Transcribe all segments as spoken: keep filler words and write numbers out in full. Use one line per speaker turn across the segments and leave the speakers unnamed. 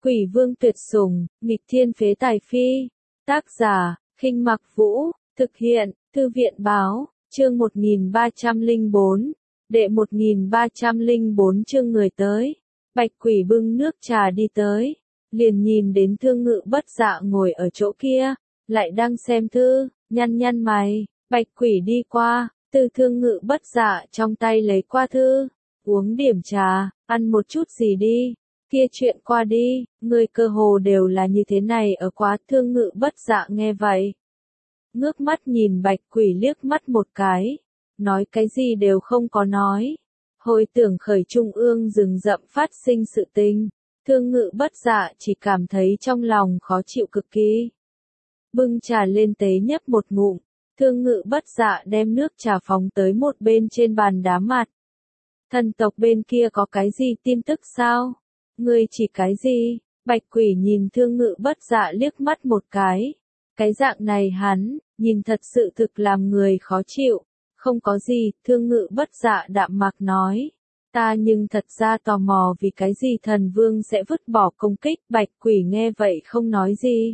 Quỷ vương tuyệt sủng, nghịch thiên phế tài phi. Tác giả, Khinh Mặc Vũ, thực hiện, Thư viện báo, chương một nghìn ba trăm lẻ bốn, đệ một nghìn ba trăm lẻ bốn chương người tới. Bạch quỷ bưng nước trà đi tới, liền nhìn đến Thương Ngự Bất Dạ ngồi ở chỗ kia, lại đang xem thư, nhăn nhăn mày. Bạch quỷ đi qua, từ Thương Ngự Bất Dạ trong tay lấy qua thư, uống điểm trà, ăn một chút gì đi. Kia chuyện qua đi, người cơ hồ đều là như thế này ở quá. Thương Ngự Bất Dạ nghe vậy, ngước mắt nhìn Bạch quỷ liếc mắt một cái, nói cái gì đều không có nói. Hồi tưởng khởi trung ương rừng rậm phát sinh sự tình, Thương Ngự Bất Dạ chỉ cảm thấy trong lòng khó chịu cực kỳ. Bưng trà lên tế nhấp một ngụm, Thương Ngự Bất Dạ đem nước trà phóng tới một bên trên bàn đá mặt. Thần tộc bên kia có cái gì tin tức sao? Ngươi chỉ cái gì? Bạch quỷ nhìn Thương Ngự Bất Dạ liếc mắt một cái. Cái dạng này hắn, nhìn thật sự thực làm người khó chịu. Không có gì, Thương Ngự Bất Dạ đạm mạc nói. Ta nhưng thật ra tò mò vì cái gì thần vương sẽ vứt bỏ công kích. Bạch quỷ nghe vậy không nói gì.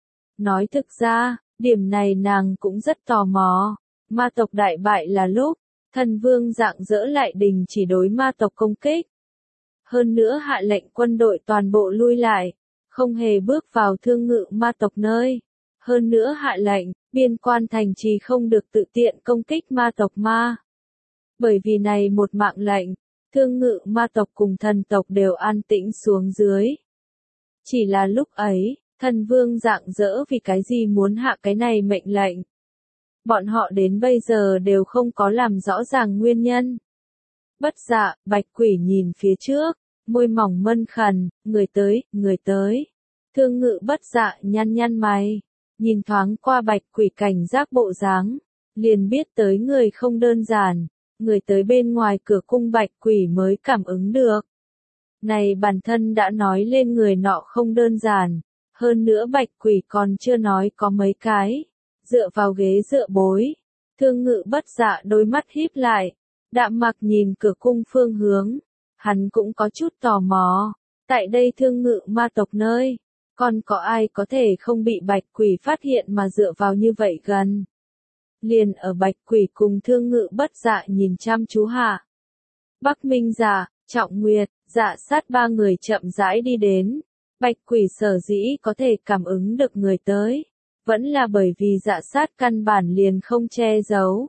Nói thực ra, điểm này nàng cũng rất tò mò. Ma tộc đại bại là lúc, thần vương rạng rỡ lại đình chỉ đối ma tộc công kích. Hơn nữa hạ lệnh quân đội toàn bộ lui lại, không hề bước vào thương ngự ma tộc nơi. Hơn nữa hạ lệnh, biên quan thành trì không được tự tiện công kích ma tộc ma. Bởi vì này một mạng lệnh, thương ngự ma tộc cùng thần tộc đều an tĩnh xuống dưới. Chỉ là lúc ấy, thần vương rạng rỡ vì cái gì muốn hạ cái này mệnh lệnh. Bọn họ đến bây giờ đều không có làm rõ ràng nguyên nhân. Bất Dạ, Bạch quỷ nhìn phía trước, môi mỏng mân khẩn, người tới, người tới. Thương Ngự Bất Dạ nhăn nhăn mày, nhìn thoáng qua Bạch quỷ cảnh giác bộ dáng, liền biết tới người không đơn giản, người tới bên ngoài cửa cung Bạch quỷ mới cảm ứng được. Này bản thân đã nói lên người nọ không đơn giản, hơn nữa Bạch quỷ còn chưa nói có mấy cái. Dựa vào ghế dựa bối, Thương Ngự Bất Dạ đôi mắt híp lại, đạm mặc nhìn cửa cung phương hướng, hắn cũng có chút tò mò, tại đây thương ngự ma tộc nơi, còn có ai có thể không bị Bạch quỷ phát hiện mà dựa vào như vậy gần. Liền ở Bạch quỷ cùng Thương Ngự Bất Dạ nhìn chăm chú hạ. Bắc Minh Dạ, Trọng Nguyệt, Dạ Sát ba người chậm rãi đi đến, Bạch quỷ sở dĩ có thể cảm ứng được người tới. Vẫn là bởi vì Dạ Sát căn bản liền không che giấu.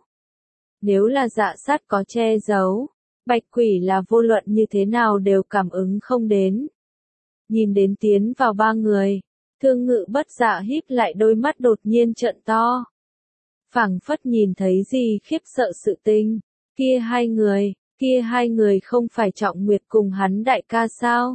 Nếu là Dạ Sát có che giấu, Bạch quỷ là vô luận như thế nào đều cảm ứng không đến. Nhìn đến tiến vào ba người, Thương Ngự Bất Dạ híp lại đôi mắt đột nhiên trợn to. Phảng phất nhìn thấy gì khiếp sợ sự tình, kia hai người, kia hai người không phải Trọng Nguyệt cùng hắn đại ca sao?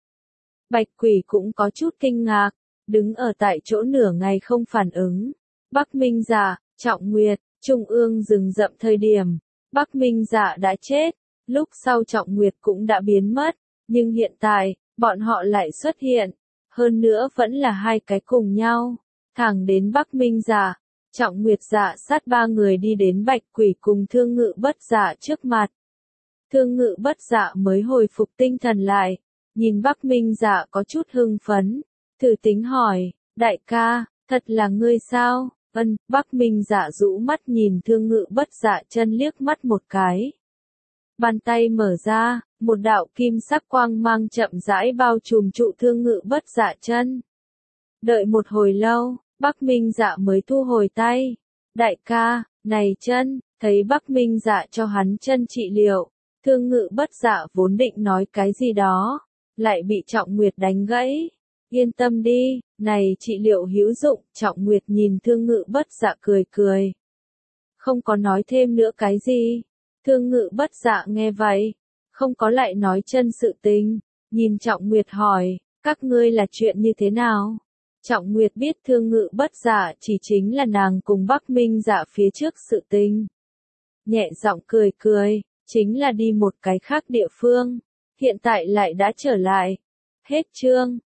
Bạch quỷ cũng có chút kinh ngạc. Đứng ở tại chỗ nửa ngày không phản ứng. Bắc Minh Dạ, Trọng Nguyệt, Trung ương rừng rậm thời điểm, Bắc Minh Dạ đã chết, lúc sau Trọng Nguyệt cũng đã biến mất, nhưng hiện tại, bọn họ lại xuất hiện, hơn nữa vẫn là hai cái cùng nhau, thẳng đến Bắc Minh Dạ, Trọng Nguyệt Dạ Sát ba người đi đến Bạch quỷ cùng Thương Ngự Bất Dạ trước mặt. Thương Ngự Bất Dạ mới hồi phục tinh thần lại, nhìn Bắc Minh Dạ có chút hưng phấn. Thử tính hỏi, đại ca, thật là ngươi sao? Ân, Bắc Minh Dạ rũ mắt nhìn Thương Ngự Bất Dạ chân liếc mắt một cái. Bàn tay mở ra, một đạo kim sắc quang mang chậm rãi bao trùm trụ Thương Ngự Bất Dạ chân. Đợi một hồi lâu, Bắc Minh Dạ mới thu hồi tay. Đại ca, này chân, thấy Bắc Minh Dạ cho hắn chân trị liệu. Thương Ngự Bất Dạ vốn định nói cái gì đó, lại bị Trọng Nguyệt đánh gãy. Yên tâm đi, này trị liệu hữu dụng, Trọng Nguyệt nhìn Thương Ngự Bất Dạ cười cười. Không có nói thêm nữa cái gì. Thương Ngự Bất Dạ nghe vậy, không có lại nói chân sự tình, nhìn Trọng Nguyệt hỏi, các ngươi là chuyện như thế nào? Trọng Nguyệt biết Thương Ngự Bất Dạ chỉ chính là nàng cùng Bắc Minh Dạ phía trước sự tình. Nhẹ giọng cười cười, chính là đi một cái khác địa phương, hiện tại lại đã trở lại. Hết chương.